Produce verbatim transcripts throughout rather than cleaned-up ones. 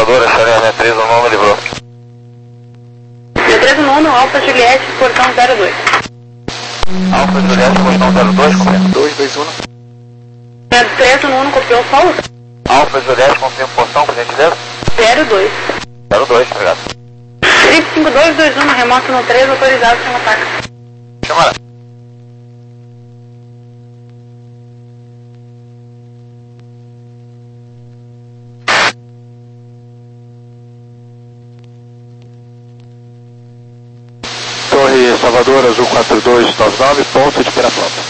Salvador, Charlie três no nome, livrou. três no nono, Alfa Juliette, portão zero dois. Alfa Juliette, portão zero dois, confirma. dois dois um. três no nono, copiou o solo. Alfa Juliette, confirma o portão, por gentileza. zero dois. zero dois, obrigado. Trip cinco dois dois um, remoto no três, autorizado, chama ataque. Chamara. Torre Salvador, Azul quatro dois nove nove, ponto de Pirapronto.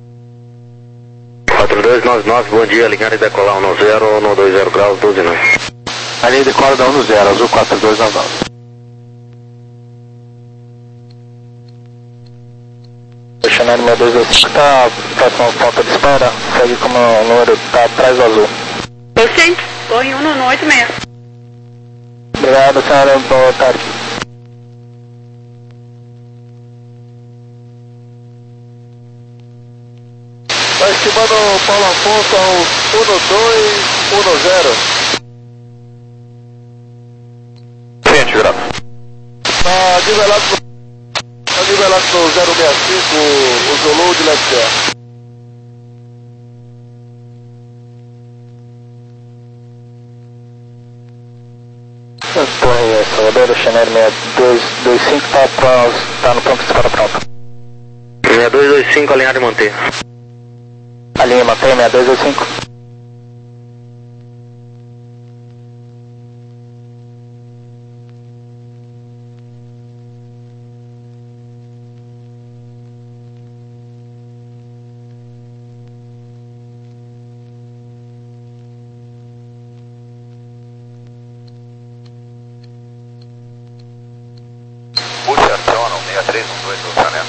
quatro dois nove nove, bom dia, ligar e decolar um no zero, no dois zero graus, doze não. Ali decola da um no zero, Azul quatro dois nove nove. Chanel seis dois dois cinco está próximo ao ponto de espera, segue como o número está atrás do azul. Eu sei, torre um no oito seis. Obrigado, senhora, boa tarde. Está estimando Paulo Afonso ao um dois um zero. Frente, grave. Está nivelado no... Está nivelado no zero seis cinco, o Zulu de left air. Torre Salvador, Chanel seis dois dois cinco está tá no ponto de espera pronto. seis dois dois cinco, alinhado e manter. Alinha e mantém, seis dois dois cinco. Puxa, aciona o seis três um dois do Chanel.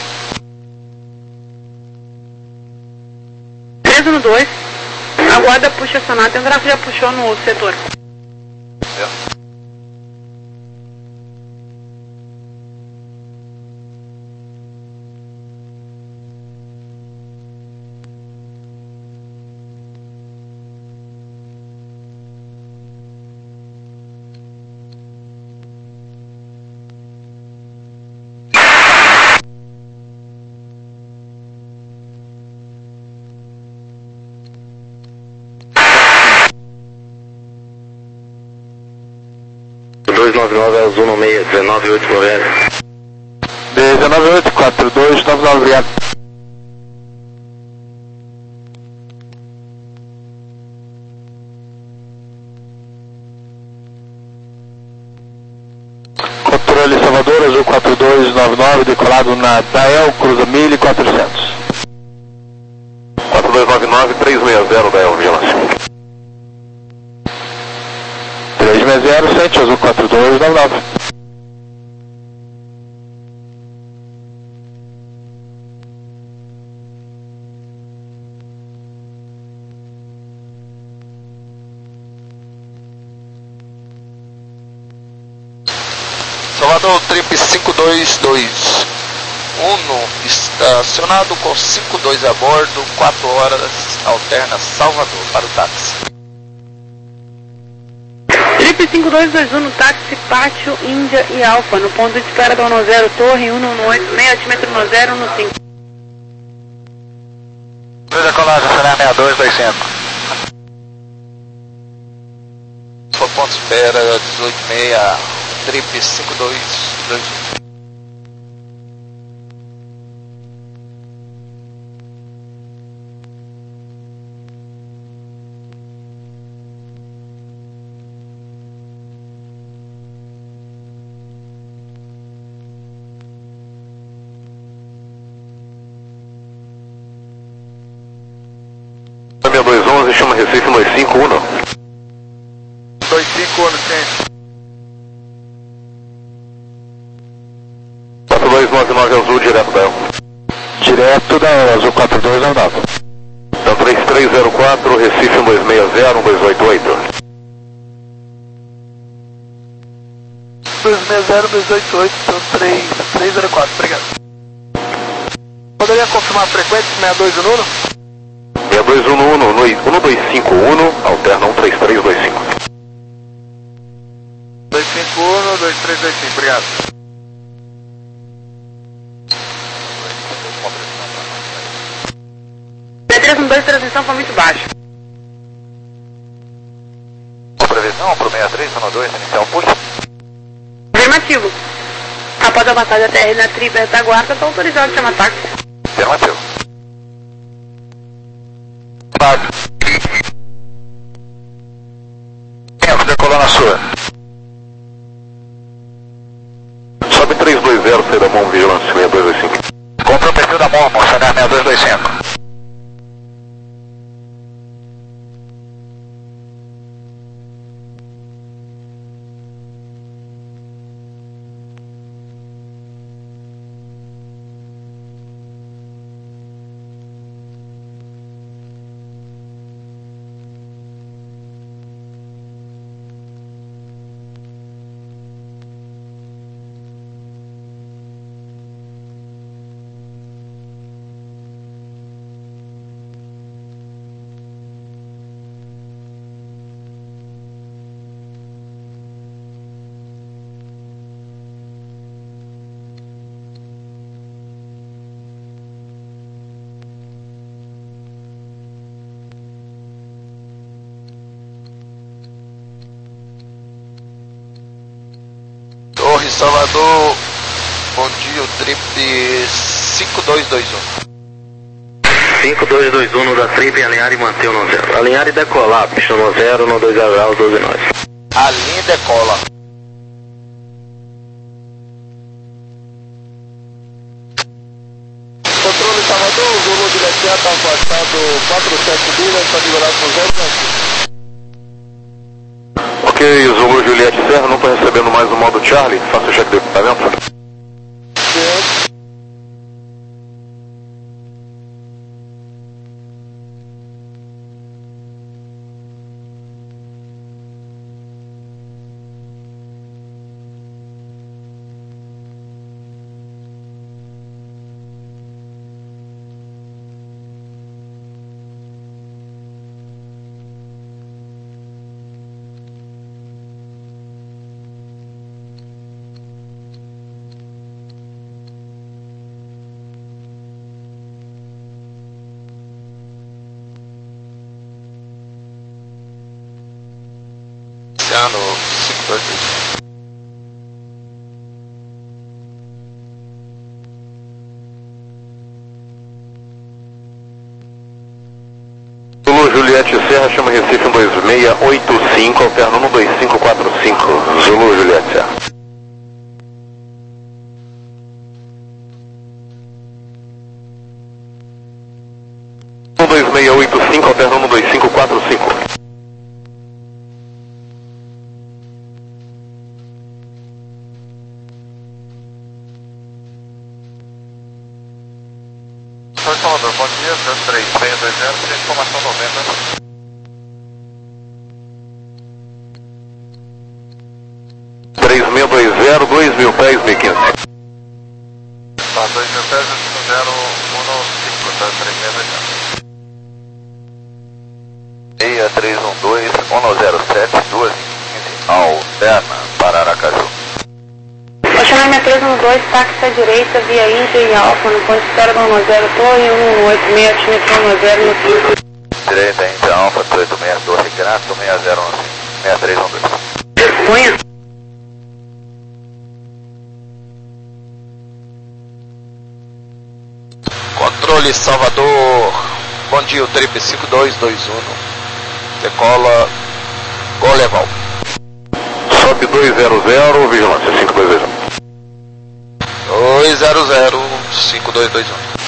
três no dois. Aguarda, puxa acionar. Tem um gráfico já puxou no outro setor. Certo. dois nove nove é azul no meio, dezenove oito Floresta. dezenove oito quatro dois nove nove, obrigado. Controle Salvador, Azul quatro dois nove nove, decolado na Dael, cruza mil e quatrocentos. quatro dois nove nove, três seis zero da Vigilância. três seis zero, sente Azul quatro dois nove nove. Salvador, trip cinco dois dois um, estacionado com cinco dois a bordo, quatro horas, alterna Salvador para o táxi. Trip cinco dois dois um no táxi, Pátio, Índia e Alfa, no ponto de espera da um no zero, torre um no oito, meio altímetro no zero, no cinco. Decolagem, Chanel seis dois dois cinco. Foi ponto de espera dezoito seis, trip cinco dois dois um. seis dois onze, chama Recife dois cinco um. dois cinco um, sente. quatro dois nove nove azul, direto da El. Direto da El, Azul quatro dois nove nove. Então três três zero quatro, Recife um dois seis zero, um dois oito oito. dois seis zero, dois oito oito, então três três zero quatro, obrigado. Poderia confirmar a frequência seis dois um um? seis dois um um, um dois cinco um, alterna um três três dois cinco. dois três dois cinco, obrigado. B três um dois, transmissão foi muito baixa. Previsão para o sessenta e três um dois, inicial push. Afirmativo. Após a passagem T R na tripa retaguarda, está autorizado a chamar táxi. Afirmativo. Pago. Tempo, decolou na sua. Sobe três dois zero, sai da mão, vigilância seis dois dois cinco. Compra o perfil da mão, moça, seis dois dois cinco. Torre Salvador, bom dia, o trip cinco dois dois um. cinco dois dois um no da trip, alinhar e manter o no zero. Alinhar e decolar, pista no zero, no dois zero zero, doze nós. Alinha e decola. Controle Salvador, o Zulu de Letia está afastado quatro sete milhas, está liberado por zero ponto. Ok, Zulu Juliette Serra, não estou recebendo mais o modo Charlie, faça o cheque de equipamento. Sim. Oceano cinco dois dois. Zulu Juliette Serra, chama Recife um dois seis oito cinco, alterno um dois cinco quatro cinco. Zulu Juliette Serra. um dois seis oito cinco, alterno um dois cinco quatro cinco. Torre Salvador, bom dia, dois três seis dois zero, tem informação noventa. três seis dois zero, dois mil pés, mil e quinze. Tá, dois mil pés, zero um cinco, tá, três seis dois zero. seis três um dois, um zero sete, duas quinze, alterna para Aracaju. Vou chamar minha três um dois, táxi à direita, via Índia e Alfa, no ponto de espera do um zero, torre um um oito, meio altímetro um zero no cinco. Direita, Índia Alfa, oito seis, Torre Grato, seis zero um cinco, seis três um dois. Disponha. Controle Salvador, bom dia, o trip cinco dois dois um. Decola Goleval. Sobe dois zero zero, vigilância cinco dois dois um. dois zero zero cinco dois dois um.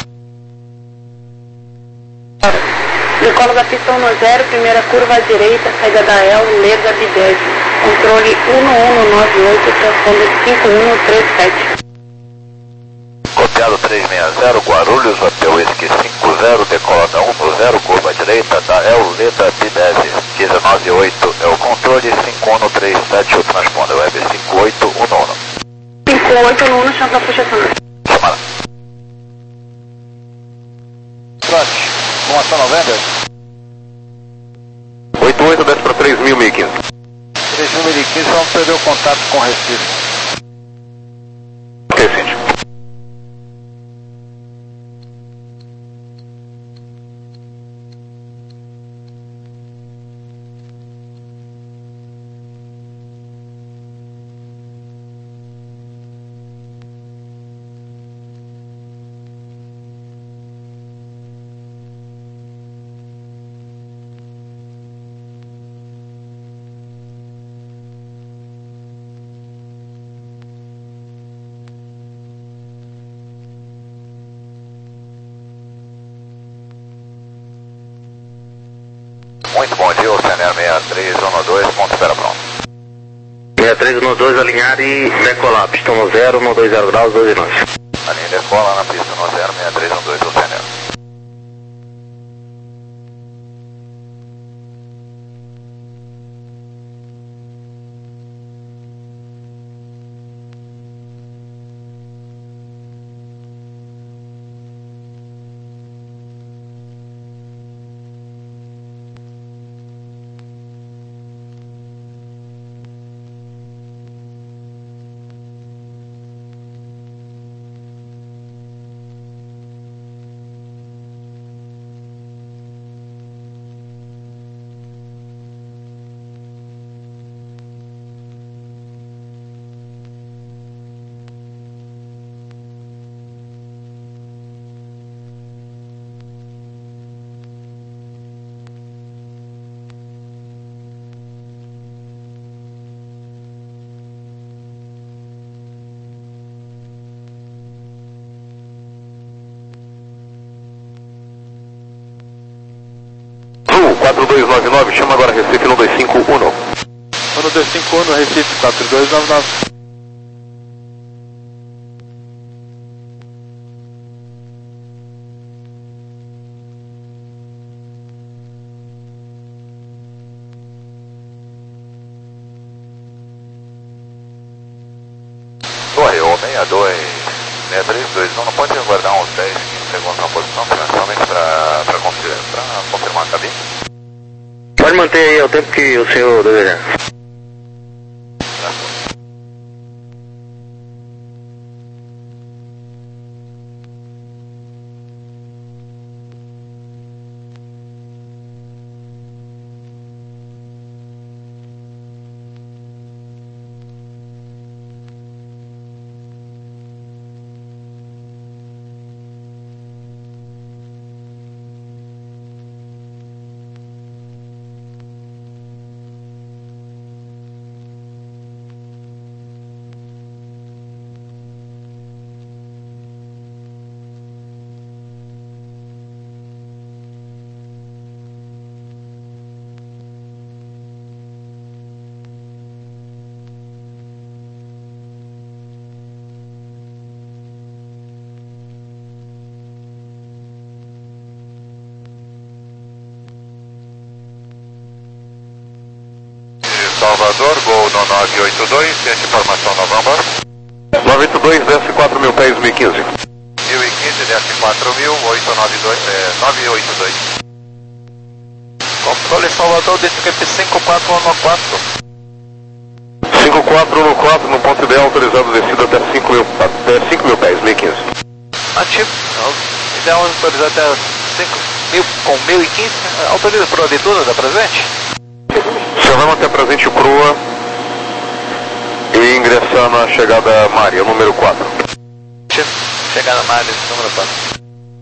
Decola da pista um zero, primeira curva à direita, saída da El, Leda B dez. Controle um um nove oito, transponder cinco um três sete. Copiado três seis zero, Guarulhos, hotel Whisky cinco zero, decola da um zero, curva à direita, da El, Leda B dez. um nove oito é o controle, cinco um três sete, o transponder web cinco oito um um. cinco oito no um, chama da puxação. Chamada. Trote, informação noventa. oito oito, desce para três mil, mil e quinze. três mil e quinze, vamos perder o contato com o Recife. Muito bom dia, o C N E seis três um dois, ponto espera pronto. seis três um dois, alinhar e decolar, pistão no zero, no dois zero graus, dois e nove. Alinha e decola na pista no zero seis três um dois do C N E. quatro dois nove nove, chama agora Recife um dois cinco um. um dois cinco um, Recife quatro dois nove nove. Torre, o seis dois seis três dois um, não pode aguardar uns dez, quinze segundos na posição, principalmente para confirmar a cabine? Pode manter aí o tempo que o senhor desejar. Salvador, Gol no nove oito dois, ciente informação November. nove oito dois, desce quatro mil pés, mil e quinze. mil e quinze, desce quatro mil, oito nove dois, é, nove oito dois. Controle Salvador, desce Q P cinco quatro um quatro. cinco quatro um quatro, no ponto ideal, autorizado descida até cinco mil, até cinco mil pés, mil e quinze. Ativo. Ideal autorizado até cinco mil com mil e quinze. Autoriza por ordem toda da presente? O senhor vai manter presente o Crua e ingressar na chegada Maria, número quatro. Chegada Maria, número quatro.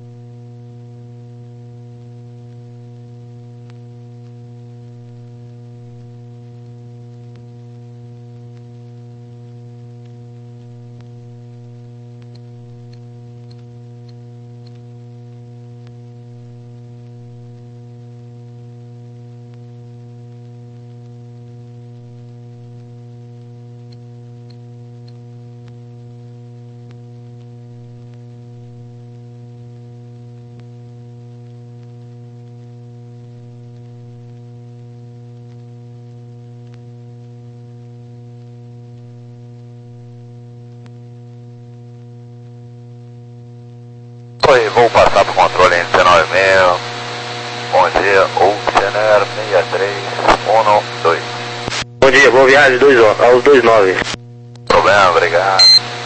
Oi, vou passar para o controle em dezenove mil. Bom dia, Oceaner seis três um dois. Bom dia, boa viagem dois, aos dois nove. Problema, obrigado.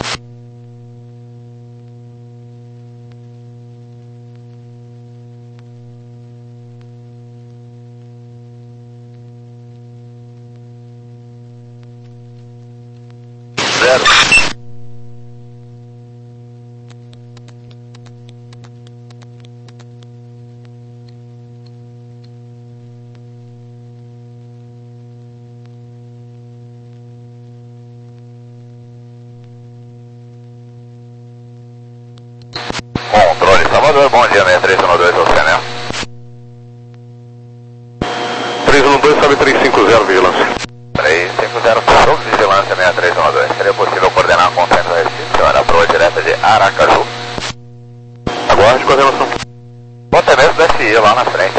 Zero. Controle Salvador, bom dia, seis três um dois, Oceaner. dois, sobe trezentos e cinquenta, vigilância. trezentos e cinquenta, show, vigilância seis três um dois. Seria possível coordenar com o centro do Recife, senhora, a proa direta de Aracaju. Aguarde coordenação. Ou até mesmo do S I lá na frente.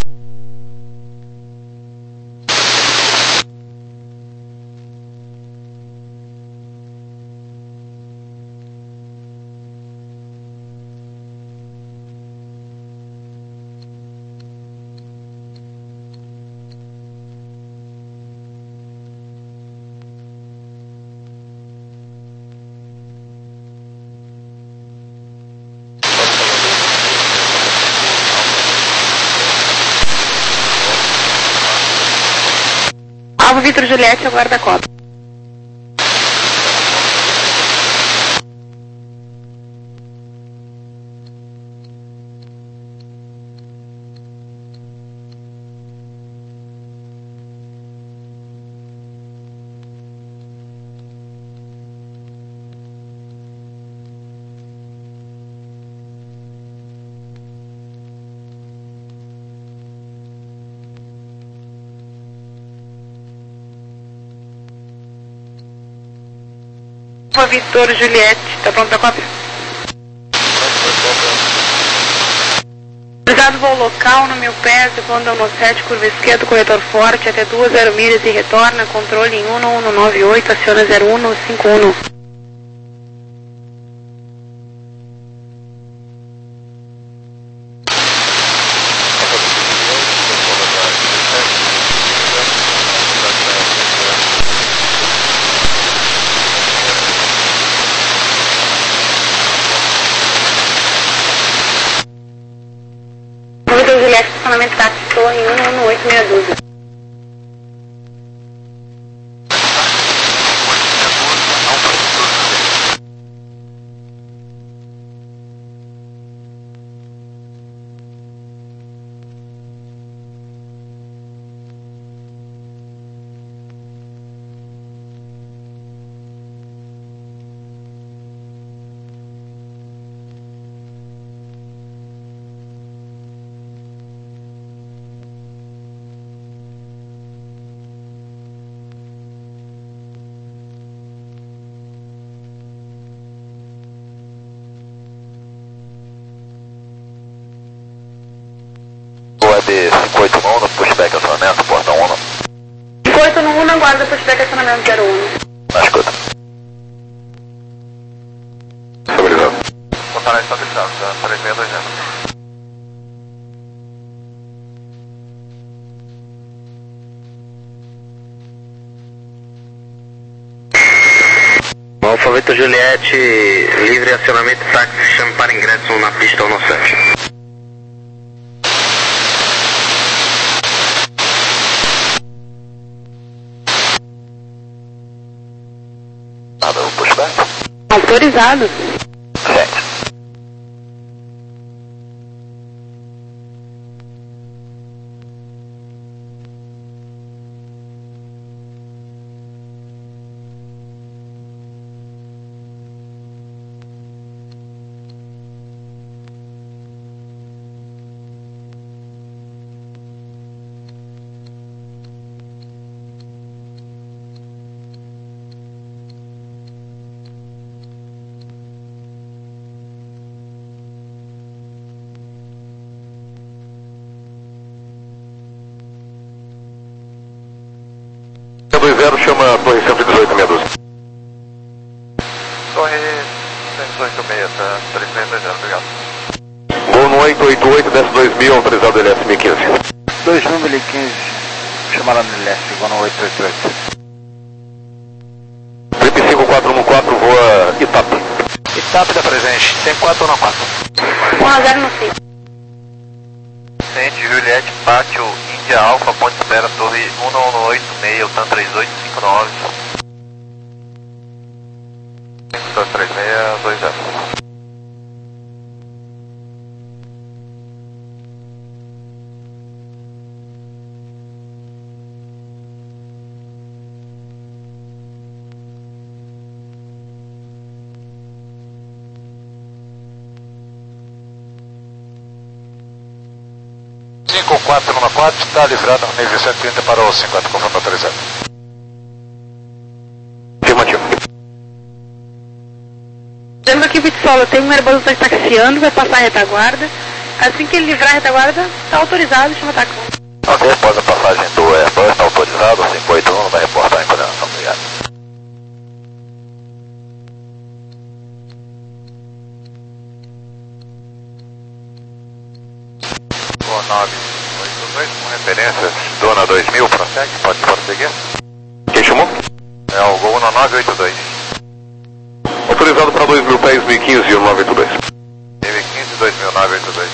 Alvo Vitor Juliette, aguarda a cópia. Alvo Vitor Juliette, tá pronto a cópia? Obrigado, voo local, no mil pés, segundo no sete, curva esquerda, corretor forte, até duas zero milhas e retorna, controle em um um nove oito, aciona zero um cinco um. Vitor Juliette, estacionamento táxi, torre um um oito seis doze. De cinco oito um no pushback acionamento, porta um. cinco oito um, aguarda pushback acionamento zero um. Na escuta. Obrigado. Botar na estação, três seis dois zero. Alfa Vitor Juliette, livre acionamento táxi, chame para ingresso na pista no sete. Nada, o pushback? Autorizado. Gente. dois zero chama a torre cento e dezoito, meia dúzia. Torre cento e dezoito seis, tá? três seis dois zero, obrigado. Gol no oito oito oito, desce dois mil, autorizado L S mil e quinze. dois mil e quinze, chama lá no L S, igual no oito oito oito. trinta e cinco quatro um quatro, voa Itape. Itape da presente, tem quatro um quatro. um a zero no cinco. Centro Juliette, Pátio, Índia Alfa, Ponte Espera, Torre um um oito seis, Tan três oito cinco nove. cinco três seis dois zero. cinco quatro um quatro, está livrado no nível cento e trinta para o cinquenta, conforme autorizado. Afirmativo. Temos aqui o solo, tem um Airbus que está taxiando, vai passar a retaguarda. Assim que ele livrar a retaguarda, está autorizado, chama ataque. Ok, após a passagem do Airbus, está autorizado, cinco oito um vai reportar a coordenação, obrigado. O nove oito dois, com referências, Dona dois mil, prossegue, pode prosseguir. Quem chamou? É o Gol no nove oito dois. Autorizado para dois mil pés, mil e quinze, nove oito dois. mil e quinze, dois mil, nove oito dois.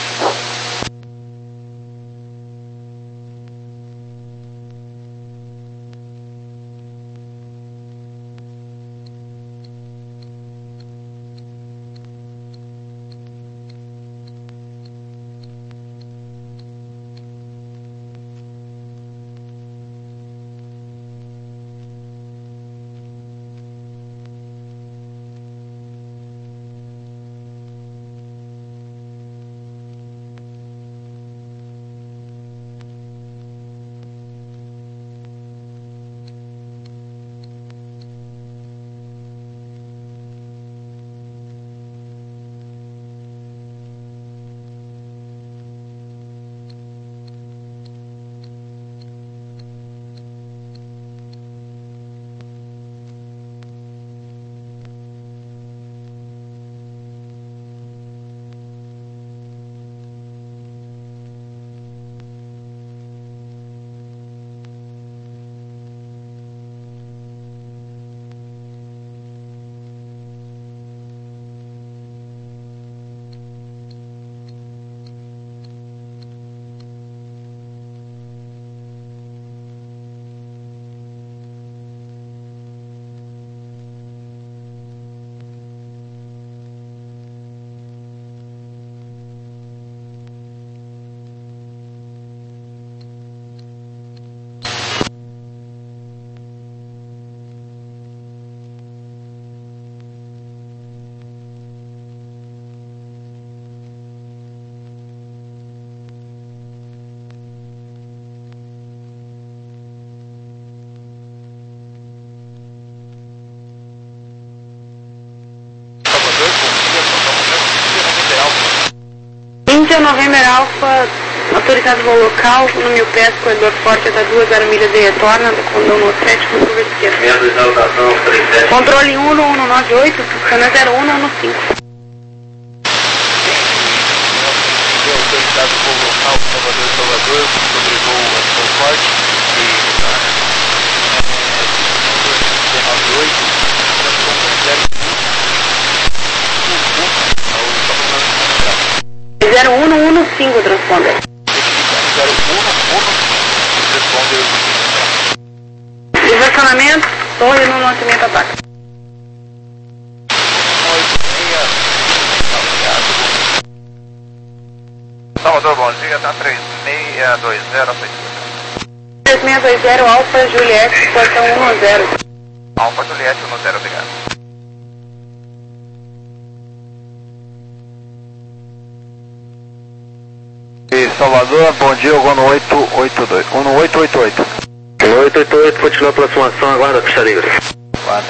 Índia November Alpha, autorizado voo local, no mil pés, corredor forte até duas zero milhas e retorna, do condão sete, com curva esquerda. Controle um um nove oito, cana zero um um cinco. Autorizado voo local, Salvador, Salvador, sobrevoo a forte e nove oito, zero um um cinco, transponder. zero um um, transponder. Diversionamento, torre no lançamento ataque. Salvador, bom dia, tá três seis dois zero, três seis dois zero, Alfa Juliette, portão um zero. Alfa Juliette um zero, obrigado. E Salvador, bom dia, Gono oito oito dois. Gono oito oito oito. oito oito oito, continua a aproximação, aguarda, pista livre. Guarda.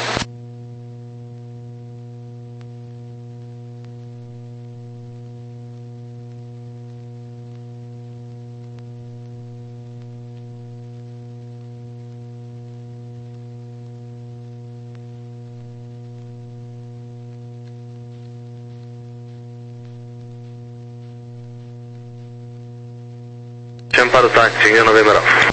Chama para o táxi, Índia November Alpha.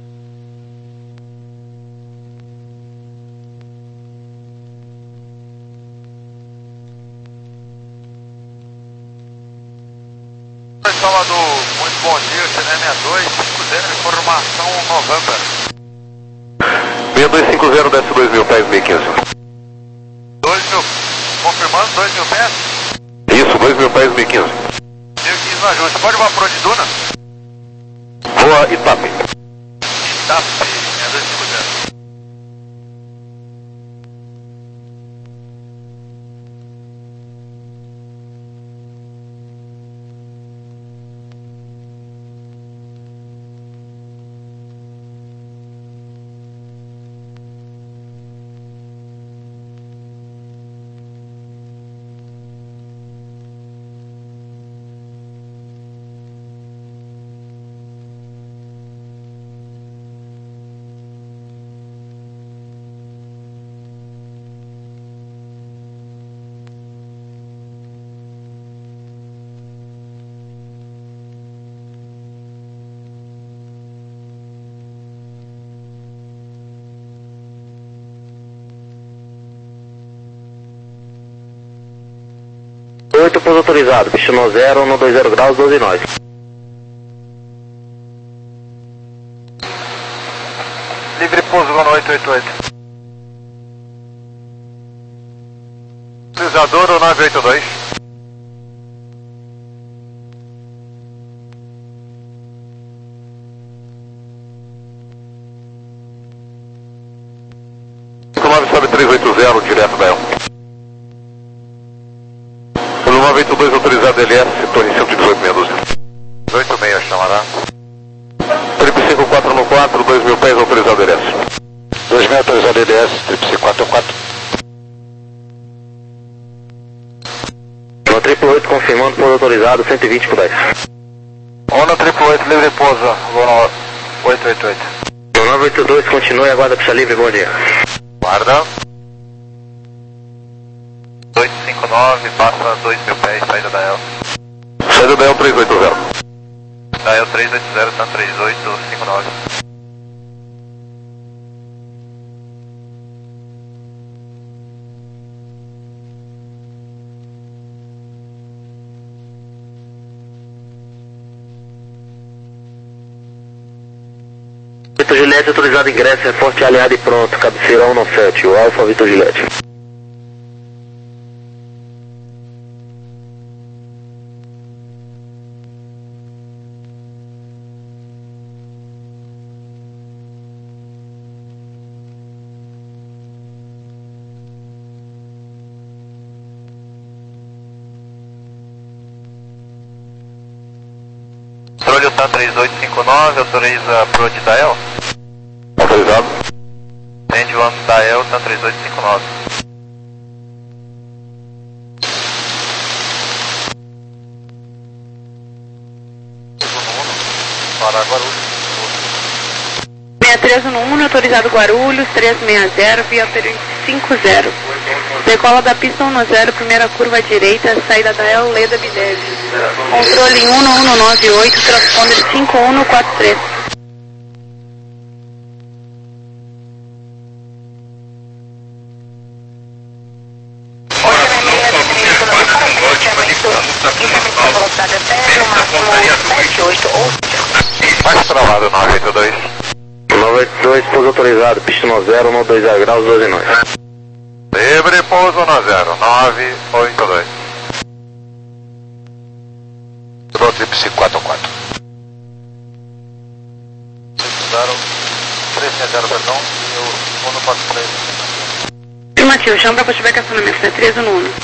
Salvador, muito bom dia, C N M dois cinco zero, informação November. seis dois cinco zero, desce dois mil pés, mil e quinze. dois mil, confirmando, dois mil pés? Isso, dois mil pés, mil e quinze. mil e quinze no ajuste, pode voar por onde, Duna? Voa Itape. Itape, seis dois cinco zero. oito, pouso autorizado, pista no zero, no dois zero graus, doze nós. Livre pouso no oito oito oito. Utilizador ou nove oito dois. nove sobe três oito zero, direto da El. O nove oito dois autorizado L S, torre cento e dezoito, meia dúzia. oito seis chamará. Triple cinco quatro no quatro, dois mil pés autorizado L S. dois mil autorizado L S, triple cinco quatro quatro. No triple oito confirmando pouso autorizado, cento e vinte por dez. Onda triple oito, livre pouso, vou no oito oito oito. No nove oito dois continue, aguarda pista livre, bom dia. Guarda. dois cinco nove, passa dois mil pés, saída da El. Saída da El três oito zero. Da El três oito zero, tá três oito cinco nove. Vitor Juliette autorizado ingresso, reforço aliado e pronto, cabeceira um nove sete, o Alfa Vitor Juliette. Controle tá três oito cinco nove, autoriza approach da El. Autorizado. Send one da El, tá três oito cinco nove. Para Guarulhos. sessenta e três no um, autorizado Guarulhos, trezentos e sessenta, via cinco zero. Decola da pista um zero, primeira curva à direita, saída da El, Leda Bideve. Controle um um nove oito, transponder cinco um quatro três. Mais travado, nove oito dois. nove oito dois, pouso autorizado, pista no zero, no dois zero graus, doze nós. Livre pouso no zero, nove oito dois. Pro triple cinco quatro quatro. três seis zero, perdão, e o um quatro três. Afirmativo, chama para puxar acionamento, sessenta e três no um.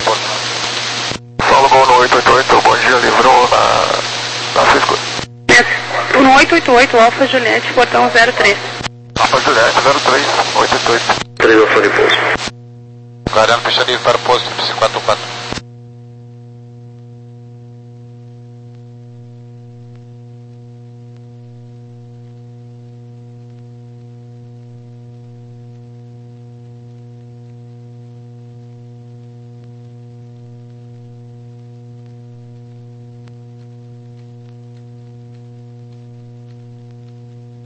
Fala bom no oito oito oito, bom dia, livrou na, na Cisco. No oito oito oito, Alfa Juliette, portão zero três. Alfa Juliette, zero três, oito oito oito. três Alfa de pouso. Guardiano, pista livre para o posto, triple cinco quatro quatro.